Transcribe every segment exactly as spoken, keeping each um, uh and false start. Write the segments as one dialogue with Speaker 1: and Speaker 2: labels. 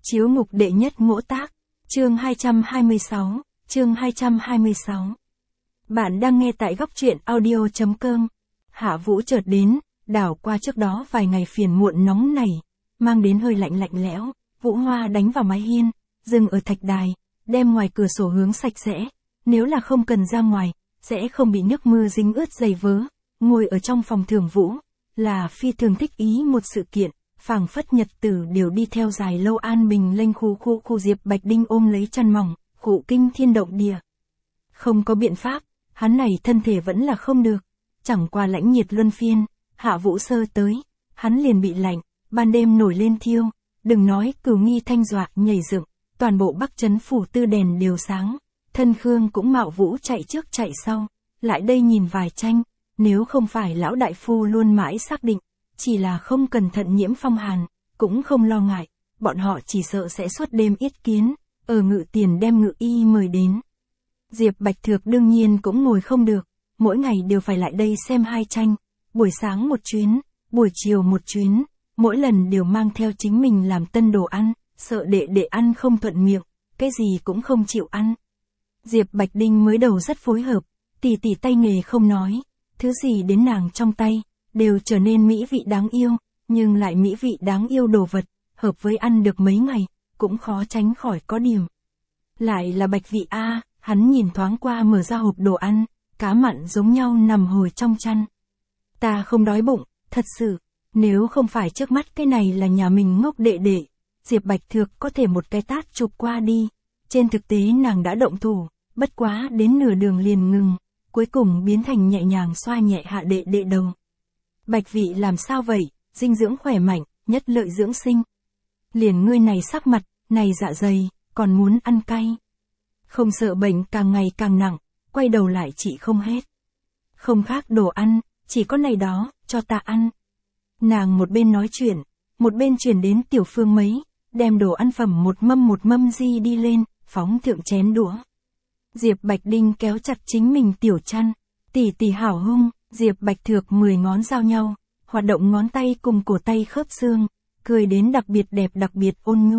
Speaker 1: Chiếu ngục đệ nhất ngỗ tác, chương hai trăm hai mươi sáu, chương hai trăm hai mươi sáu. Bạn đang nghe tại góc truyện audio chấm com. Hạ Vũ chợt đến, đảo qua trước đó vài ngày phiền muộn nóng nảy, mang đến hơi lạnh lạnh lẽo, Vũ Hoa đánh vào mái hiên, dừng ở thạch đài, đem ngoài cửa sổ hướng sạch sẽ, nếu là không cần ra ngoài, sẽ không bị nước mưa dính ướt giày vớ, ngồi ở trong phòng Thường Vũ, là phi thường thích ý một sự kiện. Phảng phất nhật tử đều đi theo dài lâu an bình lênh khu khu khu Diệp Bạch Đinh ôm lấy chăn mỏng, khụ kinh thiên động địa. Không có biện pháp, hắn này thân thể vẫn là không được, chẳng qua lãnh nhiệt luân phiên, Hạ Vũ sơ tới, hắn liền bị lạnh, ban đêm nổi lên thiêu, đừng nói Cửu Nghi thanh dọa nhảy dựng, toàn bộ Bắc Trấn phủ tư đèn đều sáng, thân Khương cũng mạo Vũ chạy trước chạy sau, lại đây nhìn vài tranh, nếu không phải lão đại phu luôn mãi xác định. Chỉ là không cẩn thận nhiễm phong hàn, cũng không lo ngại, bọn họ chỉ sợ sẽ suốt đêm yết kiến, ở ngự tiền đem ngự y mời đến. Diệp Bạch Thược đương nhiên cũng ngồi không được, mỗi ngày đều phải lại đây xem hai tranh, buổi sáng một chuyến, buổi chiều một chuyến, mỗi lần đều mang theo chính mình làm tân đồ ăn, sợ đệ đệ ăn không thuận miệng, cái gì cũng không chịu ăn. Diệp Bạch Đinh mới đầu rất phối hợp, tỉ tỉ tay nghề không nói, thứ gì đến nàng trong tay đều trở nên mỹ vị đáng yêu, nhưng lại mỹ vị đáng yêu đồ vật, hợp với ăn được mấy ngày, cũng khó tránh khỏi có điểm. Lại là bạch vị a, hắn nhìn thoáng qua mở ra hộp đồ ăn, cá mặn giống nhau nằm hồi trong chăn. Ta không đói bụng, thật sự, nếu không phải trước mắt cái này là nhà mình ngốc đệ đệ, Diệp Bạch Thược có thể một cái tát chụp qua đi. Trên thực tế nàng đã động thủ, bất quá đến nửa đường liền ngừng, cuối cùng biến thành nhẹ nhàng xoa nhẹ hạ đệ đệ đầu. Bạch vị làm sao vậy, dinh dưỡng khỏe mạnh, nhất lợi dưỡng sinh. Liền ngươi này sắc mặt, này dạ dày, còn muốn ăn cay. Không sợ bệnh càng ngày càng nặng, quay đầu lại trị không hết. Không khác đồ ăn, chỉ có này đó, cho ta ăn. Nàng một bên nói chuyện, một bên chuyển đến Tiểu Phương mấy, đem đồ ăn phẩm một mâm một mâm di đi lên, phóng thượng chén đũa. Diệp Bạch Đinh kéo chặt chính mình tiểu chăn, tỉ tỉ hảo hung. Diệp Bạch Thược mười ngón giao nhau, hoạt động ngón tay cùng cổ tay khớp xương, cười đến đặc biệt đẹp đặc biệt ôn nhu.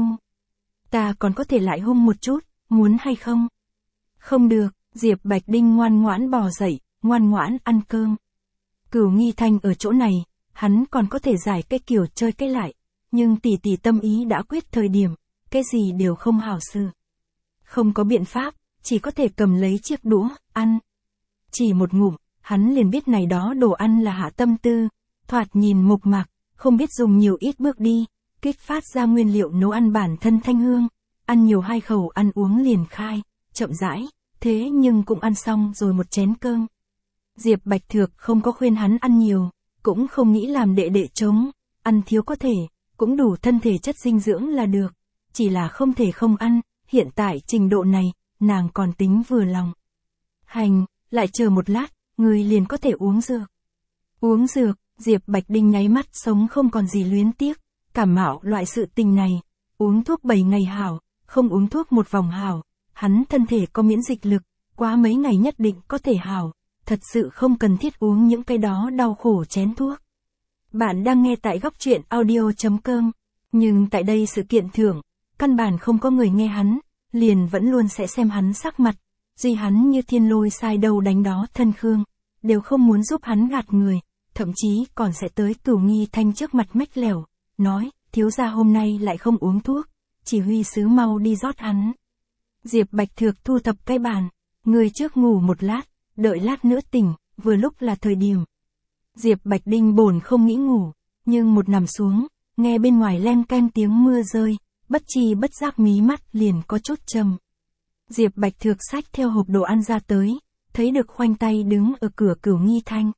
Speaker 1: Ta còn có thể lại hung một chút, muốn hay không? Không được, Diệp Bạch Đinh ngoan ngoãn bò dậy, ngoan ngoãn ăn cơm. Cửu Nghi thanh ở chỗ này, hắn còn có thể giải cái kiểu chơi cái lại, nhưng tỷ tỷ tâm ý đã quyết thời điểm, cái gì đều không hảo sự. Không có biện pháp, chỉ có thể cầm lấy chiếc đũa, ăn. Chỉ một ngụm. Hắn liền biết này đó đồ ăn là hạ tâm tư, thoạt nhìn mộc mạc, không biết dùng nhiều ít bước đi, kích phát ra nguyên liệu nấu ăn bản thân thanh hương, ăn nhiều hai khẩu ăn uống liền khai, chậm rãi, thế nhưng cũng ăn xong rồi một chén cơm. Diệp Bạch Thược không có khuyên hắn ăn nhiều, cũng không nghĩ làm đệ đệ trống, ăn thiếu có thể, cũng đủ thân thể chất dinh dưỡng là được, chỉ là không thể không ăn, hiện tại trình độ này, nàng còn tính vừa lòng. Hành, lại chờ một lát. Người liền có thể uống dược. Uống dược, Diệp Bạch Đinh nháy mắt sống không còn gì luyến tiếc, cảm mạo loại sự tình này, uống thuốc bảy ngày hảo, không uống thuốc một vòng hảo, hắn thân thể có miễn dịch lực, quá mấy ngày nhất định có thể hảo, thật sự không cần thiết uống những cái đó đau khổ chén thuốc. Bạn đang nghe tại góc truyện audio chấm com, nhưng tại đây sự kiện thưởng, căn bản không có người nghe hắn, liền vẫn luôn sẽ xem hắn sắc mặt. Duy hắn như thiên lôi sai đâu đánh đó thân Khương, đều không muốn giúp hắn gạt người, thậm chí còn sẽ tới Cửu Nghi thanh trước mặt mách lẻo, nói, thiếu gia hôm nay lại không uống thuốc, chỉ huy sứ mau đi rót hắn. Diệp Bạch Thược thu thập cái bàn, người trước ngủ một lát, đợi lát nữa tỉnh, vừa lúc là thời điểm. Diệp Bạch Đinh bổn không nghĩ ngủ, nhưng một nằm xuống, nghe bên ngoài len canh tiếng mưa rơi, bất chi bất giác mí mắt liền có chút trầm. Diệp Bạch Thược xách theo hộp đồ ăn ra tới, thấy được khoanh tay đứng ở cửa Cửu Nghi thanh.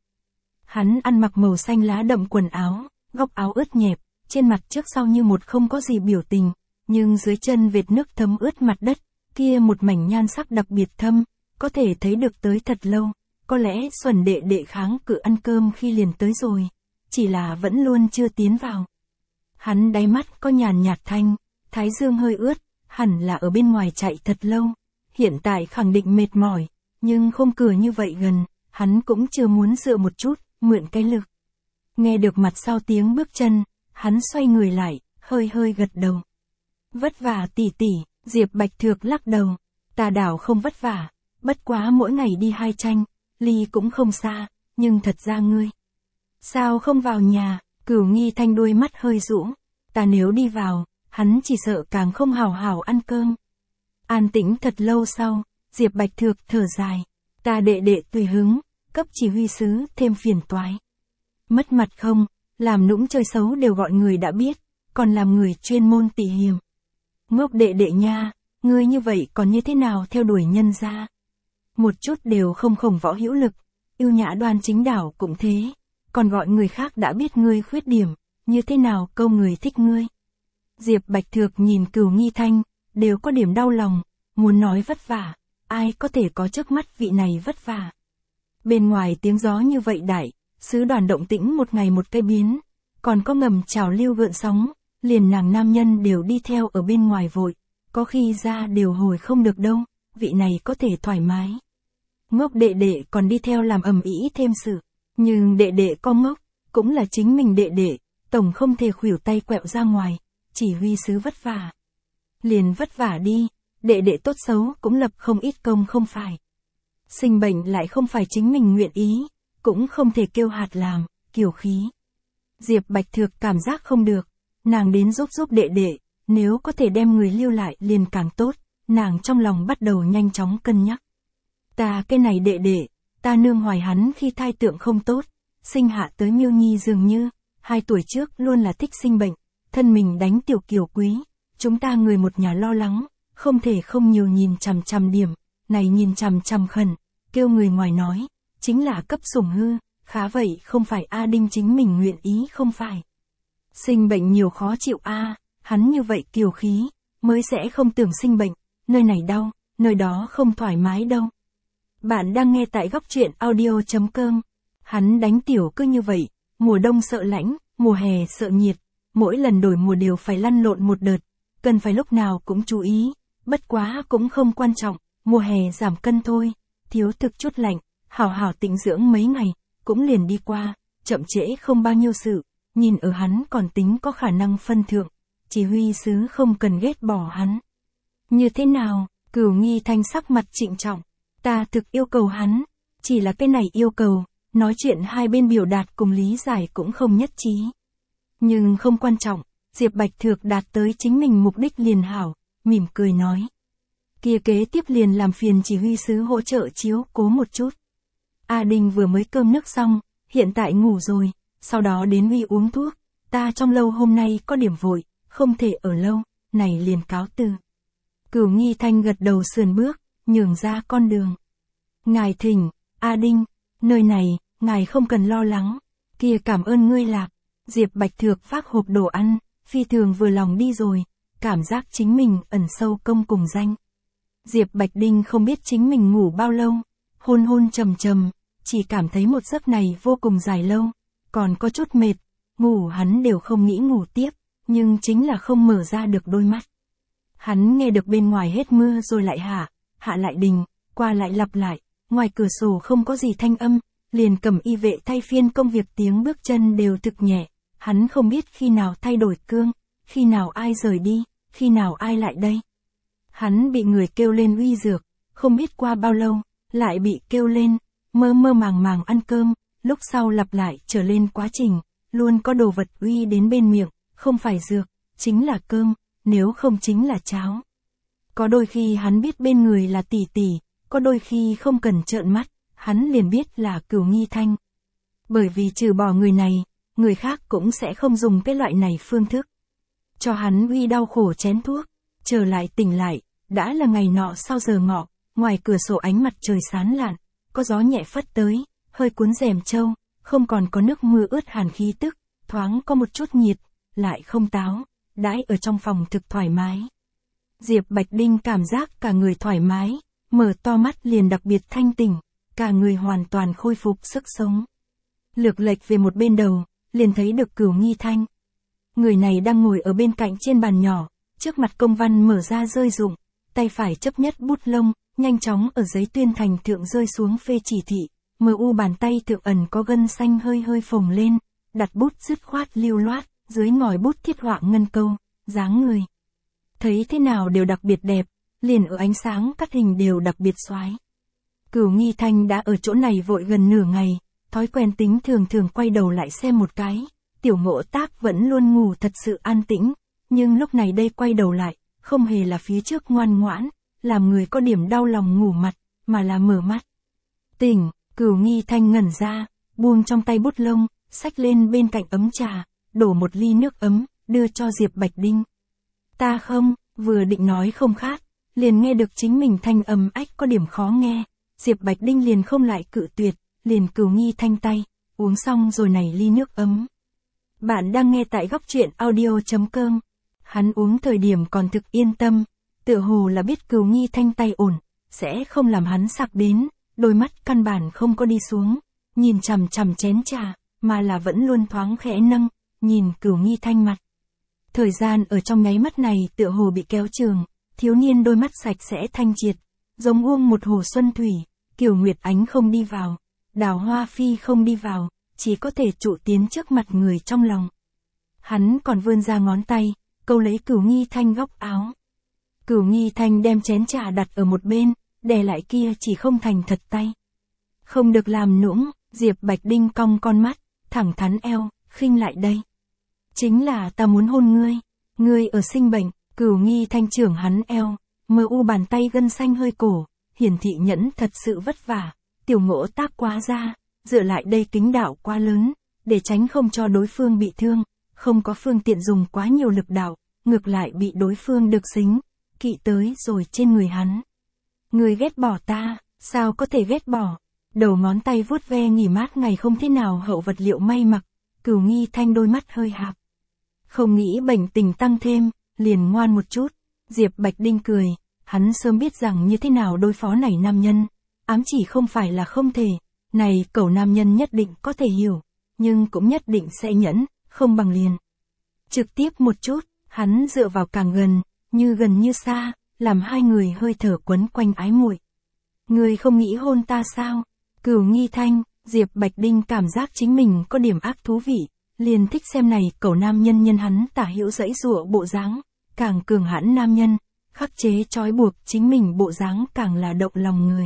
Speaker 1: Hắn ăn mặc màu xanh lá đậm quần áo, góc áo ướt nhẹp, trên mặt trước sau như một không có gì biểu tình, nhưng dưới chân vệt nước thấm ướt mặt đất, kia một mảnh nhan sắc đặc biệt thâm, có thể thấy được tới thật lâu, có lẽ Xuân đệ đệ kháng cự ăn cơm khi liền tới rồi, chỉ là vẫn luôn chưa tiến vào. Hắn đáy mắt có nhàn nhạt thanh, thái dương hơi ướt, hẳn là ở bên ngoài chạy thật lâu. Hiện tại khẳng định mệt mỏi, nhưng không cửa như vậy gần, hắn cũng chưa muốn dựa một chút, mượn cái lực. Nghe được mặt sau tiếng bước chân, hắn xoay người lại, hơi hơi gật đầu. Vất vả tỷ tỷ, Diệp Bạch Thược lắc đầu. Ta đảo không vất vả, bất quá mỗi ngày đi hai tranh, ly cũng không xa, nhưng thật ra ngươi. Sao không vào nhà, Cửu Nghi Thanh đôi mắt hơi rũ. Ta nếu đi vào, hắn chỉ sợ càng không hào hào ăn cơm. An tĩnh thật lâu sau, Diệp Bạch Thược thở dài. Ta đệ đệ tùy hứng, cấp chỉ huy sứ thêm phiền toái. Mất mặt không, làm nũng chơi xấu đều gọi người đã biết, còn làm người chuyên môn tỉ hiềm. Ngốc đệ đệ nha, ngươi như vậy còn như thế nào theo đuổi nhân gia? Một chút đều không khổng võ hữu lực, yêu nhã đoan chính đảo cũng thế, còn gọi người khác đã biết ngươi khuyết điểm, như thế nào câu người thích ngươi. Diệp Bạch Thược nhìn Cửu Nghi Thanh, đều có điểm đau lòng, muốn nói vất vả, ai có thể có trước mắt vị này vất vả. Bên ngoài tiếng gió như vậy đại, sứ đoàn động tĩnh một ngày một cây biến, còn có ngầm trào lưu gợn sóng, liền nàng nam nhân đều đi theo ở bên ngoài vội, có khi ra đều hồi không được đâu, vị này có thể thoải mái. Ngốc đệ đệ còn đi theo làm ầm ĩ thêm sự, nhưng đệ đệ có ngốc, cũng là chính mình đệ đệ, tổng không thể khuỷu tay quẹo ra ngoài, chỉ huy sứ vất vả. Liền vất vả đi, đệ đệ tốt xấu cũng lập không ít công không phải. Sinh bệnh lại không phải chính mình nguyện ý, cũng không thể kêu hạt làm, kiều khí. Diệp Bạch Thược cảm giác không được, nàng đến giúp giúp đệ đệ, nếu có thể đem người lưu lại liền càng tốt, nàng trong lòng bắt đầu nhanh chóng cân nhắc. Ta cái này đệ đệ, ta nương hoài hắn khi thai tượng không tốt, sinh hạ tới Miêu Nhi dường như, hai tuổi trước luôn là thích sinh bệnh, thân mình đánh tiểu kiều quý, chúng ta người một nhà lo lắng, không thể không nhiều nhìn chằm chằm điểm, này nhìn chằm chằm khẩn, kêu người ngoài nói, chính là cấp sủng hư, khá vậy không phải A Đinh chính mình nguyện ý không phải. Sinh bệnh nhiều khó chịu a, hắn như vậy kiều khí, mới sẽ không tưởng sinh bệnh, nơi này đau, nơi đó không thoải mái đâu. Bạn đang nghe tại góc truyện audio chấm com. Hắn đánh tiểu cứ như vậy, mùa đông sợ lạnh, mùa hè sợ nhiệt, mỗi lần đổi mùa đều phải lăn lộn một đợt, cần phải lúc nào cũng chú ý, bất quá cũng không quan trọng, mùa hè giảm cân thôi, thiếu thực chút lạnh, hảo hảo tĩnh dưỡng mấy ngày, cũng liền đi qua, chậm trễ không bao nhiêu sự, nhìn ở hắn còn tính có khả năng phân thượng, chỉ huy sứ không cần ghét bỏ hắn. Như thế nào, Cửu Nghi Thanh sắc mặt trịnh trọng, ta thực yêu cầu hắn, chỉ là cái này yêu cầu, nói chuyện hai bên biểu đạt cùng lý giải cũng không nhất trí. Nhưng không quan trọng, Diệp Bạch Thược đạt tới chính mình mục đích liền hảo, mỉm cười nói. Kia kế tiếp liền làm phiền chỉ huy sứ hỗ trợ chiếu cố một chút. A Đinh vừa mới cơm nước xong, hiện tại ngủ rồi, sau đó đến Huy uống thuốc, ta trong lâu hôm nay có điểm vội, không thể ở lâu, này liền cáo từ. Cửu Nghi Thanh gật đầu sườn bước, nhường ra con đường. Ngài thỉnh, A Đinh, nơi này, ngài không cần lo lắng, kia cảm ơn ngươi lạc. Diệp Bạch Thược vác hộp đồ ăn, phi thường vừa lòng đi rồi, cảm giác chính mình ẩn sâu công cùng danh. Diệp Bạch Đinh không biết chính mình ngủ bao lâu, hôn hôn trầm trầm, chỉ cảm thấy một giấc này vô cùng dài lâu, còn có chút mệt, ngủ hắn đều không nghĩ ngủ tiếp, nhưng chính là không mở ra được đôi mắt. Hắn nghe được bên ngoài hết mưa rồi lại hạ, hạ lại đình, qua lại lặp lại, ngoài cửa sổ không có gì thanh âm, liền cầm y vệ thay phiên công việc tiếng bước chân đều thực nhẹ, hắn không biết khi nào thay đổi cương, khi nào ai rời đi, khi nào ai lại đây. Hắn bị người kêu lên uy dược, không biết qua bao lâu, lại bị kêu lên, mơ mơ màng màng ăn cơm, lúc sau lặp lại trở lên quá trình, luôn có đồ vật uy đến bên miệng, không phải dược, chính là cơm, nếu không chính là cháo. Có đôi khi hắn biết bên người là tỷ tỷ, có đôi khi không cần trợn mắt, hắn liền biết là Cửu Nghi Thanh. Bởi vì trừ bỏ người này, người khác cũng sẽ không dùng cái loại này phương thức. Cho hắn uy đau khổ chén thuốc, trở lại tỉnh lại, đã là ngày nọ sau giờ ngọ, ngoài cửa sổ ánh mặt trời sáng lạn, có gió nhẹ phất tới, hơi cuốn rèm trâu, không còn có nước mưa ướt hàn khí tức, thoáng có một chút nhiệt, lại không táo, đãi ở trong phòng thực thoải mái. Diệp Bạch Đinh cảm giác cả người thoải mái, mở to mắt liền đặc biệt thanh tỉnh, cả người hoàn toàn khôi phục sức sống. Lược lệch về một bên đầu, liền thấy được Cửu Nghi Thanh. Người này đang ngồi ở bên cạnh trên bàn nhỏ, trước mặt công văn mở ra rơi rụng, tay phải chấp nhất bút lông, nhanh chóng ở giấy tuyên thành thượng rơi xuống phê chỉ thị, mờ u bàn tay thượng ẩn có gân xanh hơi hơi phồng lên, đặt bút dứt khoát lưu loát, dưới ngòi bút thiết họa ngân câu, dáng người. thấy thế nào đều đặc biệt đẹp, liền ở ánh sáng cắt hình đều đặc biệt xoái. Cửu Nghi Thanh đã ở chỗ này vội gần nửa ngày, thói quen tính thường thường quay đầu lại xem một cái, Tiểu Ngộ Tác vẫn luôn ngủ thật sự an tĩnh, nhưng lúc này đây quay đầu lại, không hề là phía trước ngoan ngoãn, làm người có điểm đau lòng ngủ mặt, mà là mở mắt. Tỉnh, Cửu Nghi Thanh ngẩn ra, buông trong tay bút lông, xách lên bên cạnh ấm trà, đổ một ly nước ấm, đưa cho Diệp Bạch Đinh. Ta không, vừa định nói không khát, liền nghe được chính mình thanh âm ách có điểm khó nghe, Diệp Bạch Đinh liền không lại cự tuyệt, liền Cửu Nghi Thanh tay, uống xong rồi này ly nước ấm. Bạn đang nghe tại góc truyện audio.com. Hắn uống thời điểm còn thực yên tâm, tựa hồ là biết Cửu Nghi Thanh tay ổn, sẽ không làm hắn sặc đến, đôi mắt căn bản không có đi xuống, nhìn chằm chằm chén trà, mà là vẫn luôn thoáng khẽ nâng, nhìn Cửu Nghi Thanh mặt. Thời gian ở trong nháy mắt này tựa hồ bị kéo trường, thiếu niên đôi mắt sạch sẽ thanh triệt, giống uông một hồ xuân thủy, Kiều Nguyệt Ánh không đi vào, Đào Hoa Phi không đi vào, chỉ có thể trụ tiến trước mặt người trong lòng. Hắn còn vươn ra ngón tay, câu lấy Cửu Nghi Thanh góc áo. Cửu Nghi Thanh đem chén trà đặt ở một bên, đè lại kia chỉ không thành thật tay. Không được làm nũng, Diệp Bạch Đinh cong con mắt, thẳng thắn eo, khinh lại đây. Chính là ta muốn hôn ngươi, ngươi ở sinh bệnh, Cửu Nghi Thanh trưởng hắn eo, mờ u bàn tay gân xanh hơi cổ, hiển thị nhẫn thật sự vất vả, Tiểu Ngộ Tác quá ra, dựa lại đây kính đạo quá lớn, để tránh không cho đối phương bị thương, không có phương tiện dùng quá nhiều lực đạo, ngược lại bị đối phương được dính, kỵ tới rồi trên người hắn. Ngươi ghét bỏ ta, sao có thể ghét bỏ? Đầu ngón tay vuốt ve nghỉ mát ngày không thế nào hậu vật liệu may mặc, Cửu Nghi Thanh đôi mắt hơi hạp. Không nghĩ bệnh tình tăng thêm, liền ngoan một chút, Diệp Bạch Đinh cười, hắn sớm biết rằng như thế nào đối phó này nam nhân, ám chỉ không phải là không thể, này cẩu nam nhân nhất định có thể hiểu, nhưng cũng nhất định sẽ nhẫn, không bằng liền. Trực tiếp một chút, hắn dựa vào càng gần, như gần như xa, làm hai người hơi thở quấn quanh ái muội. Ngươi không nghĩ hôn ta sao? Cửu Nghi Thanh, Diệp Bạch Đinh cảm giác chính mình có điểm ác thú vị, liền thích xem này cẩu nam nhân nhân hắn tả hữu dãy dụa bộ dáng, càng cường hãn nam nhân, khắc chế trói buộc chính mình bộ dáng càng là động lòng người.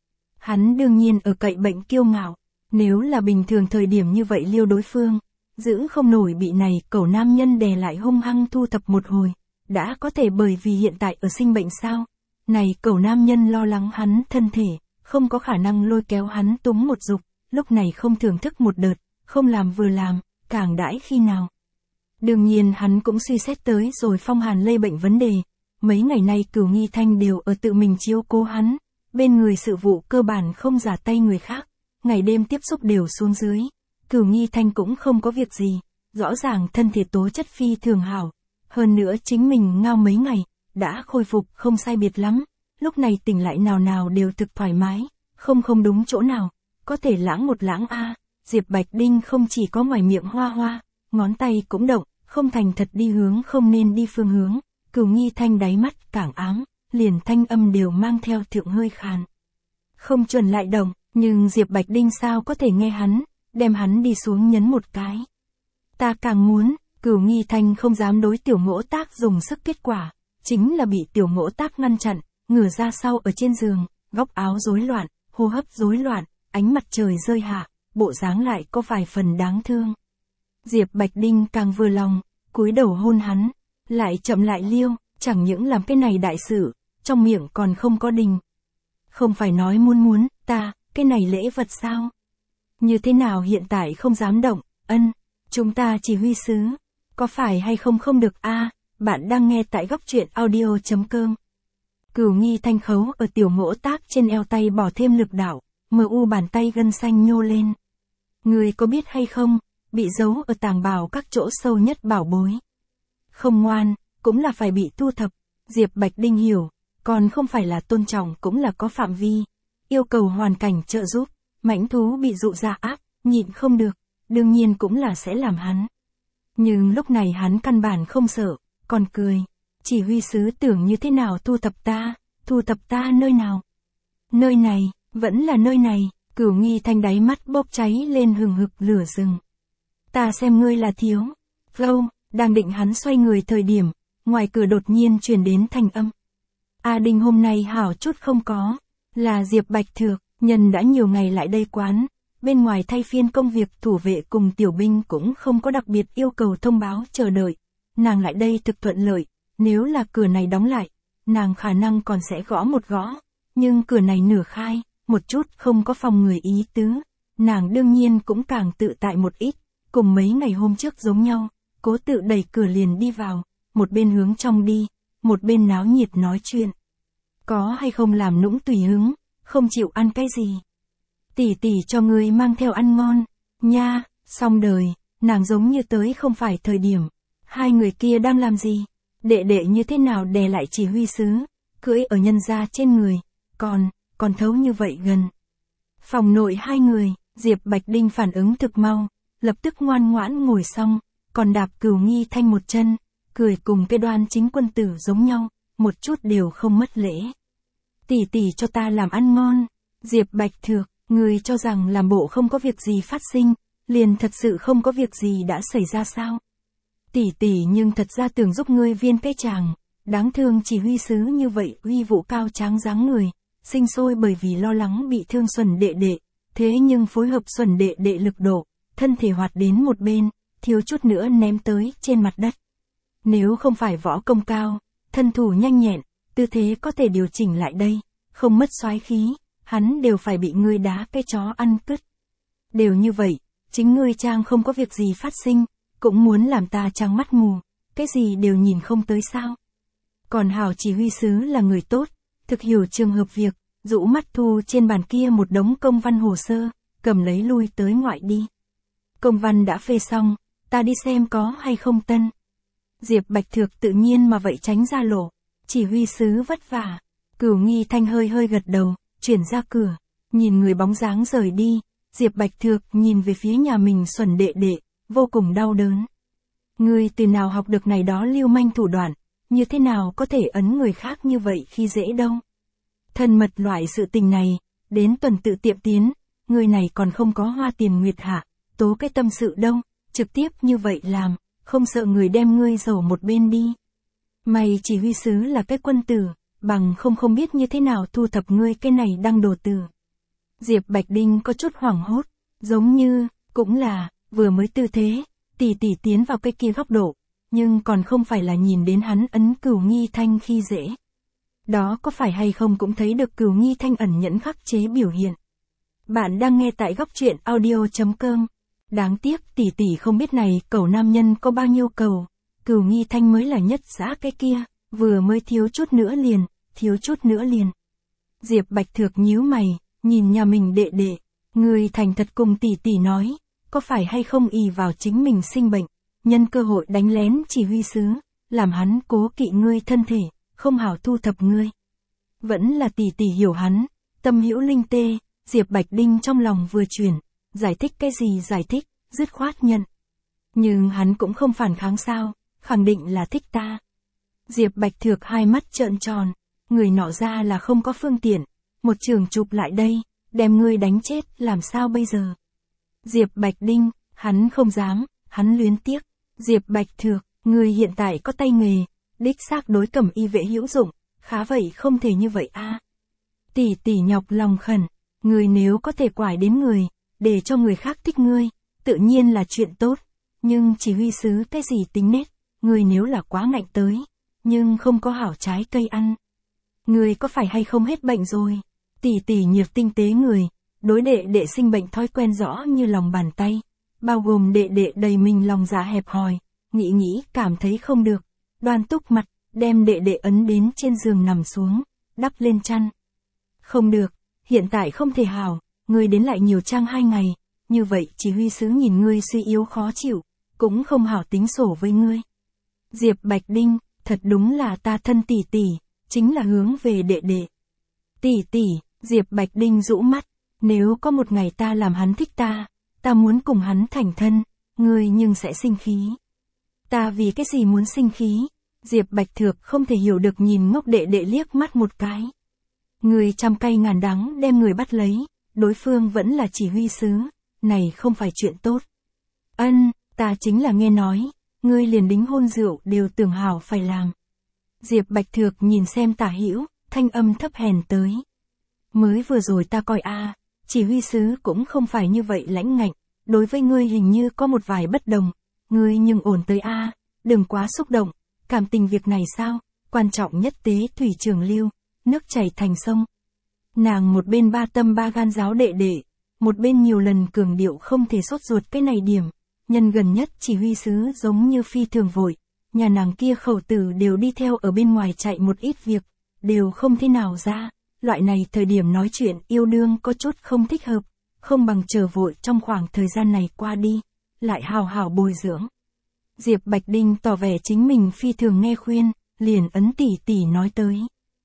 Speaker 1: Hắn đương nhiên ở cậy bệnh kiêu ngạo, nếu là bình thường thời điểm như vậy liêu đối phương, giữ không nổi bị này cẩu nam nhân đè lại hung hăng thu thập một hồi, đã có thể bởi vì hiện tại ở sinh bệnh sao? Này cẩu nam nhân lo lắng hắn thân thể, không có khả năng lôi kéo hắn túng một dục, lúc này không thưởng thức một đợt, không làm vừa làm, càng đãi khi nào. Đương nhiên hắn cũng suy xét tới rồi phong hàn lây bệnh vấn đề, mấy ngày nay Cửu Nghi Thanh đều ở tự mình chiếu cố hắn, bên người sự vụ cơ bản không giả tay người khác, ngày đêm tiếp xúc đều xuống dưới, Cửu Nghi Thanh cũng không có việc gì, rõ ràng thân thể tố chất phi thường hảo, hơn nữa chính mình ngao mấy ngày, đã khôi phục không sai biệt lắm, lúc này tỉnh lại nào nào đều thực thoải mái, không không đúng chỗ nào, có thể lãng một lãng a. Diệp Bạch Đinh không chỉ có ngoài miệng hoa hoa, ngón tay cũng động, không thành thật đi hướng không nên đi phương hướng, Cửu Nghi Thanh đáy mắt càng ám, liền thanh âm đều mang theo thượng hơi khàn. Không chuẩn lại động, nhưng Diệp Bạch Đinh sao có thể nghe hắn, đem hắn đi xuống nhấn một cái. Ta càng muốn, Cửu Nghi Thanh không dám đối Tiểu Ngộ Tác dùng sức, kết quả chính là bị Tiểu Ngộ Tác ngăn chặn, ngửa ra sau ở trên giường, góc áo rối loạn, hô hấp rối loạn, ánh mặt trời rơi hạ, bộ dáng lại có vài phần đáng thương. Diệp Bạch Đinh càng vừa lòng, cúi đầu hôn hắn, lại chậm lại liêu, chẳng những làm cái này đại sự, trong miệng còn không có đình. Không phải nói muốn muốn, ta, cái này lễ vật sao? Như thế nào hiện tại không dám động, ân, chúng ta chỉ huy sứ, có phải hay không không được a? À, bạn đang nghe tại góc truyện audio.com. Cửu Nghi Thanh khấu ở Tiểu Ngộ Tác trên eo tay bỏ thêm lực đạo, mờ u bàn tay gân xanh nhô lên. Người có biết hay không, bị giấu ở tàng bảo các chỗ sâu nhất bảo bối. Không ngoan, cũng là phải bị thu thập, Diệp Bạch Đinh hiểu, còn không phải là tôn trọng cũng là có phạm vi. Yêu cầu hoàn cảnh trợ giúp, mãnh thú bị dụ ra áp, nhịn không được, đương nhiên cũng là sẽ làm hắn. Nhưng lúc này hắn căn bản không sợ, còn cười. Chỉ huy sứ tưởng như thế nào thu thập ta, thu thập ta nơi nào? Nơi này, vẫn là nơi này, Cửu Nghi Thanh đáy mắt bốc cháy lên hừng hực lửa rừng. Ta xem ngươi là thiếu. Gâu, đang định hắn xoay người thời điểm, ngoài cửa đột nhiên truyền đến thanh âm. A Đinh hôm nay hảo chút không có, là Diệp Bạch Thược, nhân đã nhiều ngày lại đây quán, bên ngoài thay phiên công việc thủ vệ cùng tiểu binh cũng không có đặc biệt yêu cầu thông báo chờ đợi, nàng lại đây thực thuận lợi, nếu là cửa này đóng lại, nàng khả năng còn sẽ gõ một gõ, nhưng cửa này nửa khai, một chút không có phòng người ý tứ, nàng đương nhiên cũng càng tự tại một ít, cùng mấy ngày hôm trước giống nhau, cố tự đẩy cửa liền đi vào, một bên hướng trong đi, một bên náo nhiệt nói chuyện. Có hay không làm nũng tùy hứng, không chịu ăn cái gì. Tỷ tỷ cho ngươi mang theo ăn ngon, nha, xong đời, nàng giống như tới không phải thời điểm. Hai người kia đang làm gì? Đệ đệ như thế nào đè lại chỉ huy sứ, cưỡi ở nhân gia trên người, còn, còn thấu như vậy gần. Phòng nội hai người, Diệp Bạch Đinh phản ứng thực mau, lập tức ngoan ngoãn ngồi xong, còn đạp Cửu Nghi Thanh một chân, cười cùng cái đoan chính quân tử giống nhau, một chút đều không mất lễ. Tỷ tỷ cho ta làm ăn ngon, Diệp Bạch Thược, người cho rằng làm bộ không có việc gì phát sinh, liền thật sự không có việc gì đã xảy ra sao? Tỷ tỷ nhưng thật ra tưởng giúp ngươi viên cái chàng, đáng thương chỉ huy sứ như vậy uy vũ cao tráng dáng người, sinh sôi bởi vì lo lắng bị thương Xuân đệ đệ, thế nhưng phối hợp Xuân đệ đệ lực độ, thân thể hoạt đến một bên, thiếu chút nữa ném tới trên mặt đất. Nếu không phải võ công cao, thân thủ nhanh nhẹn, tư thế có thể điều chỉnh lại đây, không mất soái khí, hắn đều phải bị ngươi đá cái chó ăn cứt. Đều như vậy, chính ngươi trang không có việc gì phát sinh, cũng muốn làm ta trắng mắt mù, cái gì đều nhìn không tới sao. Còn hảo chỉ huy sứ là người tốt, thực hiểu trường hợp việc, rũ mắt thu trên bàn kia một đống công văn hồ sơ, cầm lấy lui tới ngoại đi. Công văn đã phê xong, ta đi xem có hay không tân. Diệp Bạch Thược tự nhiên mà vậy tránh ra lộ, chỉ huy sứ vất vả. Cửu Nghi Thanh hơi hơi gật đầu, chuyển ra cửa, nhìn người bóng dáng rời đi, Diệp Bạch Thược nhìn về phía nhà mình Xuân đệ đệ, vô cùng đau đớn. Ngươi từ nào học được này đó lưu manh thủ đoạn, như thế nào có thể ấn người khác như vậy khi dễ đâu. Thân mật loại sự tình này, đến tuần tự tiệm tiến, người này còn không có hoa tiền nguyệt hạ, tố cái tâm sự đâu, trực tiếp như vậy làm, không sợ người đem ngươi dầu một bên đi. Mày chỉ huy sứ là cái quân tử, bằng không không biết như thế nào thu thập ngươi cái này đang đồ tử. Diệp Bạch Đinh có chút hoảng hốt, giống như, cũng là, vừa mới tư thế, tỷ tỷ tiến vào cái kia góc độ, nhưng còn không phải là nhìn đến hắn ấn Cửu Nghi Thanh khi dễ. Đó có phải hay không cũng thấy được Cửu Nghi Thanh ẩn nhẫn khắc chế biểu hiện. Bạn đang nghe tại góc truyện audio chấm com. Đáng tiếc tỷ tỷ không biết này cẩu nam nhân có bao nhiêu cầu, Cửu Nghi Thanh mới là nhất dã cái kia, vừa mới thiếu chút nữa liền, thiếu chút nữa liền. Diệp Bạch Thược nhíu mày, nhìn nhà mình đệ đệ, người thành thật cùng tỷ tỷ nói, có phải hay không ỷ vào chính mình sinh bệnh, nhân cơ hội đánh lén chỉ huy sứ, làm hắn cố kỵ ngươi thân thể, không hảo thu thập ngươi. Vẫn là tỷ tỷ hiểu hắn, tâm hữu linh tê, Diệp Bạch Đinh trong lòng vừa chuyển, giải thích cái gì giải thích, dứt khoát nhận. Nhưng hắn cũng không phản kháng sao, khẳng định là thích ta. Diệp Bạch Thược hai mắt trợn tròn, người nọ ra là không có phương tiện, một trường chụp lại đây, đem ngươi đánh chết, làm sao bây giờ? Diệp Bạch Đinh, hắn không dám, hắn luyến tiếc. Diệp Bạch Thược, ngươi hiện tại có tay nghề, đích xác đối cẩm y vệ hữu dụng, khá vậy không thể như vậy a. Tỷ tỷ nhọc lòng khẩn, ngươi nếu có thể quải đến người, để cho người khác thích ngươi, tự nhiên là chuyện tốt, nhưng chỉ huy sứ cái gì tính nết, ngươi nếu là quá ngạnh tới, nhưng không có hảo trái cây ăn. Ngươi có phải hay không hết bệnh rồi? Tỷ tỷ nhiệt tinh tế người, đối đệ đệ sinh bệnh thói quen rõ như lòng bàn tay, bao gồm đệ đệ đầy mình lòng dạ hẹp hòi, nghĩ nghĩ cảm thấy không được, đoan túc mặt, đem đệ đệ ấn đến trên giường nằm xuống, đắp lên chăn. Không được, hiện tại không thể hảo, ngươi đến lại nhiều trang hai ngày, như vậy chỉ huy sứ nhìn ngươi suy yếu khó chịu, cũng không hảo tính sổ với ngươi. Diệp Bạch Đinh, thật đúng là ta thân tỷ tỷ, chính là hướng về đệ đệ. Tỷ tỷ, Diệp Bạch Đinh rũ mắt, nếu có một ngày ta làm hắn thích ta, ta muốn cùng hắn thành thân, ngươi nhưng sẽ sinh khí. Ta vì cái gì muốn sinh khí? Diệp Bạch Thược không thể hiểu được nhìn ngốc đệ đệ liếc mắt một cái. Người trăm cây ngàn đắng đem người bắt lấy, đối phương vẫn là chỉ huy sứ, này không phải chuyện tốt. Ân, ta chính là nghe nói, ngươi liền đính hôn rượu đều tưởng hảo phải làm. Diệp Bạch Thược nhìn xem Tả Hữu, thanh âm thấp hèn tới. Mới vừa rồi ta coi a, chỉ huy sứ cũng không phải như vậy lãnh ngạnh, đối với ngươi hình như có một vài bất đồng, ngươi nhưng ổn tới a, đừng quá xúc động, cảm tình việc này sao, quan trọng nhất tế thủy trường lưu, nước chảy thành sông. Nàng một bên ba tâm ba gan giáo đệ đệ, một bên nhiều lần cường điệu không thể sốt ruột cái này điểm, nhân gần nhất chỉ huy sứ giống như phi thường vội, nhà nàng kia khẩu tử đều đi theo ở bên ngoài chạy một ít việc, đều không thế nào ra, loại này thời điểm nói chuyện yêu đương có chút không thích hợp, không bằng chờ vội trong khoảng thời gian này qua đi, lại hào hào bồi dưỡng. Diệp Bạch Đinh tỏ vẻ chính mình phi thường nghe khuyên, liền ấn tỷ tỷ nói tới.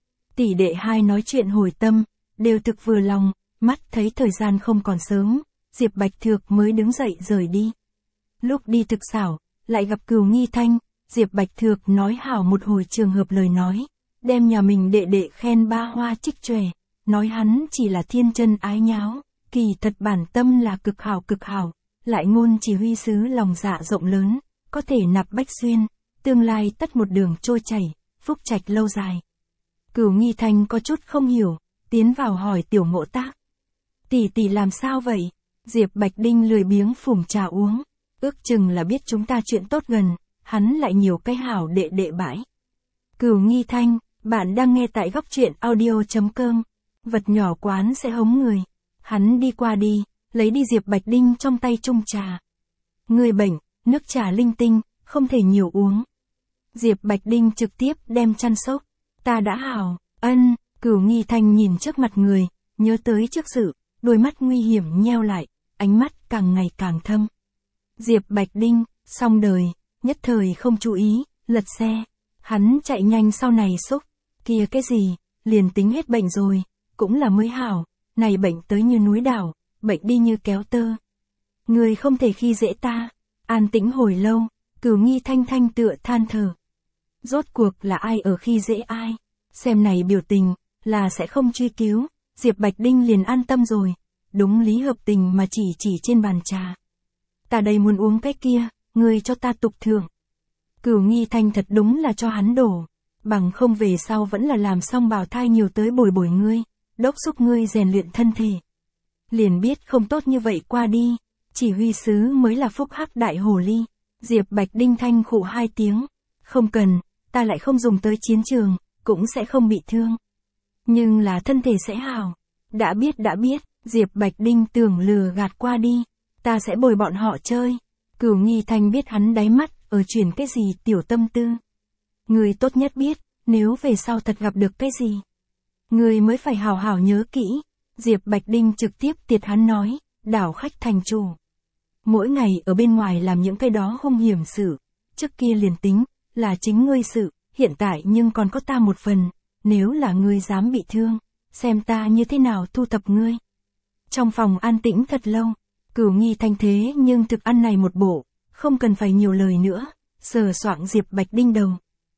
Speaker 1: Tỷ đệ hai nói chuyện hồi tâm, đều thực vừa lòng, mắt thấy thời gian không còn sớm, Diệp Bạch Thược mới đứng dậy rời đi. Lúc đi thực xảo, lại gặp Cửu Nghi Thanh, Diệp Bạch Thược nói hảo một hồi trường hợp lời nói, đem nhà mình đệ đệ khen ba hoa trích tròe, nói hắn chỉ là thiên chân ái nháo, kỳ thật bản tâm là cực hảo cực hảo, lại ngôn chỉ huy sứ lòng dạ rộng lớn, có thể nạp bách xuyên, tương lai tất một đường trôi chảy, phúc trạch lâu dài. Cửu Nghi Thanh có chút không hiểu, tiến vào hỏi Tiểu Ngộ Tác. Tỷ tỷ làm sao vậy? Diệp Bạch Đinh lười biếng phủng trà uống, ước chừng là biết chúng ta chuyện tốt gần, hắn lại nhiều cái hảo đệ đệ bãi. Cửu Nghi Thanh, bạn đang nghe tại góc truyện audio.com, vật nhỏ quán sẽ hống người. Hắn đi qua đi, lấy đi Diệp Bạch Đinh trong tay chung trà. Người bệnh, nước trà linh tinh, không thể nhiều uống. Diệp Bạch Đinh trực tiếp đem chăn xốc. Ta đã hảo, ân, Cửu Nghi Thanh nhìn trước mặt người, nhớ tới trước sự, đôi mắt nguy hiểm nheo lại, ánh mắt càng ngày càng thâm. Diệp Bạch Đinh, xong đời, nhất thời không chú ý, lật xe. Hắn chạy nhanh sau này xúc, kia cái gì, liền tính hết bệnh rồi, cũng là mới hảo, này bệnh tới như núi đảo, bệnh đi như kéo tơ. Người không thể khi dễ ta, an tĩnh hồi lâu, Cửu Nghi Thanh thanh tựa than thở. Rốt cuộc là ai ở khi dễ ai, xem này biểu tình, là sẽ không truy cứu, Diệp Bạch Đinh liền an tâm rồi, đúng lý hợp tình mà chỉ chỉ trên bàn trà. Ta đây muốn uống cái kia, người cho ta tục thưởng. Cửu Nghi Thanh thật đúng là cho hắn đổ, bằng không về sau vẫn là làm xong bào thai nhiều tới bồi bồi ngươi, đốc xúc ngươi rèn luyện thân thể. Liền biết không tốt như vậy qua đi, chỉ huy sứ mới là phúc hắc đại hồ ly. Diệp Bạch Đinh thanh khụ hai tiếng, không cần, ta lại không dùng tới chiến trường, cũng sẽ không bị thương. Nhưng là thân thể sẽ hảo. Đã biết đã biết, Diệp Bạch Đinh tưởng lừa gạt qua đi, ta sẽ bồi bọn họ chơi. Cửu Nghi Thanh biết hắn đáy mắt, ở chuyển cái gì tiểu tâm tư. Người tốt nhất biết, nếu về sau thật gặp được cái gì. Người mới phải hào hào nhớ kỹ. Diệp Bạch Đinh trực tiếp tiệt hắn nói, đảo khách thành chủ. Mỗi ngày ở bên ngoài làm những cái đó hung hiểm sự, trước kia liền tính, là chính ngươi sự, hiện tại nhưng còn có ta một phần, nếu là ngươi dám bị thương, xem ta như thế nào thu thập ngươi. Trong phòng an tĩnh thật lâu, Cửu Nghi Thanh thế nhưng thực ăn này một bộ, không cần phải nhiều lời nữa, sờ soạng Diệp Bạch Đinh đầu.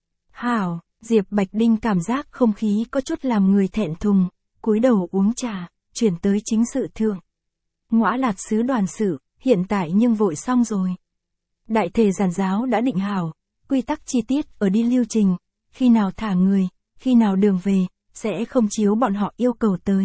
Speaker 1: Hảo, Diệp Bạch Đinh cảm giác không khí có chút làm người thẹn thùng, cúi đầu uống trà, chuyển tới chính sự thượng. Ngõa Lạt sứ đoàn sự, hiện tại nhưng vội xong rồi. Đại thể giản giáo đã định hảo, quy tắc chi tiết ở đi lưu trình, khi nào thả người, khi nào đường về, sẽ không chiếu bọn họ yêu cầu tới.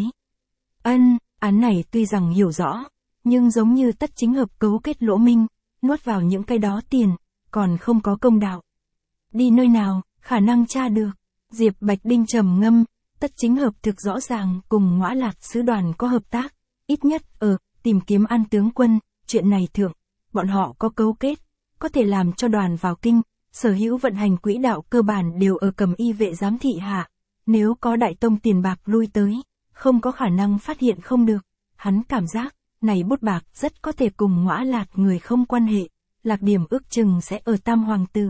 Speaker 1: Ân, án này tuy rằng hiểu rõ, nhưng giống như tất chính hợp cấu kết lỗ minh, nuốt vào những cái đó tiền, còn không có công đạo. Đi nơi nào, khả năng tra được. Diệp Bạch Đinh trầm ngâm, tất chính hợp thực rõ ràng cùng Ngõa Lạt sứ đoàn có hợp tác, ít nhất ở tìm kiếm An tướng quân, chuyện này thượng, bọn họ có cấu kết, có thể làm cho đoàn vào kinh, sở hữu vận hành quỹ đạo cơ bản đều ở cầm y vệ giám thị hạ, nếu có đại tông tiền bạc lui tới, không có khả năng phát hiện không được. Hắn cảm giác, này bút bạc rất có thể cùng Ngõa Lạt người không quan hệ, lạc điểm ước chừng sẽ ở Tam Hoàng Tử.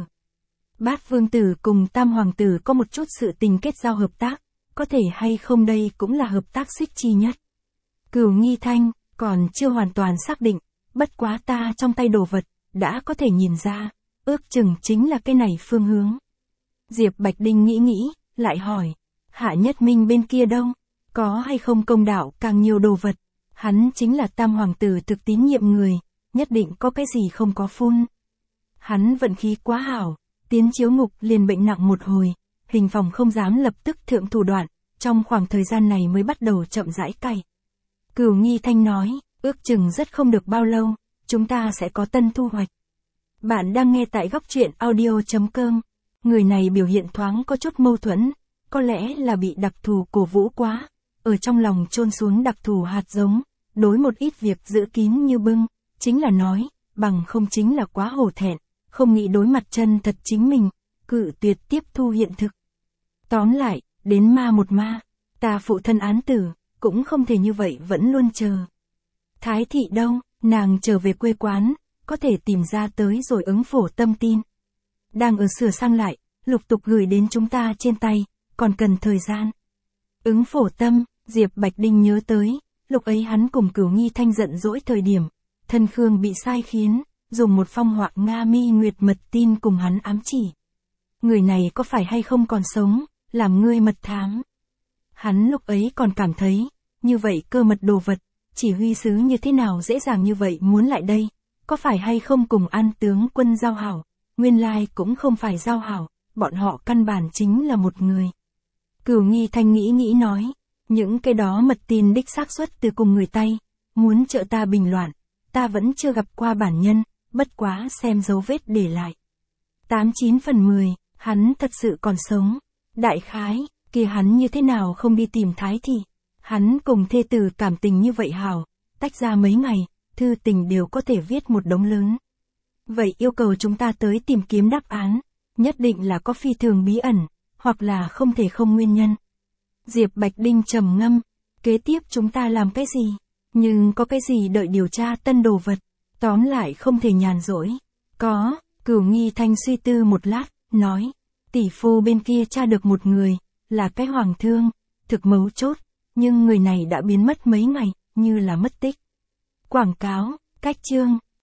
Speaker 1: Bát Vương Tử cùng Tam Hoàng Tử có một chút sự tình kết giao hợp tác, có thể hay không đây cũng là hợp tác xích chi nhất. Cửu Nghi Thanh, còn chưa hoàn toàn xác định, bất quá ta trong tay đồ vật, đã có thể nhìn ra, ước chừng chính là cái này phương hướng. Diệp Bạch Đinh nghĩ nghĩ, lại hỏi, Hạ Nhất Minh bên kia đâu, có hay không công đạo càng nhiều đồ vật, hắn chính là Tam Hoàng Tử thực tín nhiệm người, nhất định có cái gì không có phun. Hắn vận khí quá hảo, tiến chiếu ngục liền bệnh nặng một hồi, hình phòng không dám lập tức thượng thủ đoạn, trong khoảng thời gian này mới bắt đầu chậm rãi cày. Cửu Nghi Thanh nói, ước chừng rất không được bao lâu, chúng ta sẽ có tân thu hoạch. Bạn đang nghe tại góc truyện audio.com. Người này biểu hiện thoáng có chút mâu thuẫn, có lẽ là bị đặc thù cổ vũ quá, ở trong lòng chôn xuống đặc thù hạt giống, đối một ít việc giữ kín như bưng, chính là nói, bằng không chính là quá hổ thẹn, không nghĩ đối mặt chân thật chính mình, cự tuyệt tiếp thu hiện thực. Tóm lại, đến ma một ma, ta phụ thân án tử, cũng không thể như vậy vẫn luôn chờ. Thái thị đâu, nàng trở về quê quán, có thể tìm ra tới rồi ứng phổ tâm tin. Đang ở sửa sang lại, lục tục gửi đến chúng ta trên tay, còn cần thời gian. Ứng phổ tâm, Diệp Bạch Đinh nhớ tới, lúc ấy hắn cùng Cửu Nghi Thanh giận dỗi thời điểm, thân Khương bị sai khiến, dùng một phong họa Nga Mi Nguyệt mật tin cùng hắn ám chỉ. Người này có phải hay không còn sống, làm ngươi mật thám. Hắn lúc ấy còn cảm thấy, như vậy cơ mật đồ vật, chỉ huy sứ như thế nào dễ dàng như vậy muốn lại đây, có phải hay không cùng An tướng quân giao hảo, nguyên lai cũng không phải giao hảo, bọn họ căn bản chính là một người. Cửu Nghi Thanh nghĩ nghĩ nói, những cái đó mật tin đích xác xuất từ cùng người tay, muốn trợ ta bình loạn, ta vẫn chưa gặp qua bản nhân, bất quá xem dấu vết để lại. Tám chín phần mười, hắn thật sự còn sống. Đại khái, kia hắn như thế nào không đi tìm Thái thị. Hắn cùng thê tử cảm tình như vậy hảo, tách ra mấy ngày, thư tình đều có thể viết một đống lớn. Vậy yêu cầu chúng ta tới tìm kiếm đáp án, nhất định là có phi thường bí ẩn, hoặc là không thể không nguyên nhân. Diệp Bạch Đinh trầm ngâm, kế tiếp chúng ta làm cái gì? Nhưng có cái gì đợi điều tra tân đồ vật, tóm lại không thể nhàn rỗi. Có, Cửu Nghi Thanh suy tư một lát, nói, tỷ phu bên kia tra được một người, là cái hoàng thương, thực mấu chốt, nhưng người này đã biến mất mấy ngày, như là mất tích. Quảng cáo, cách chương,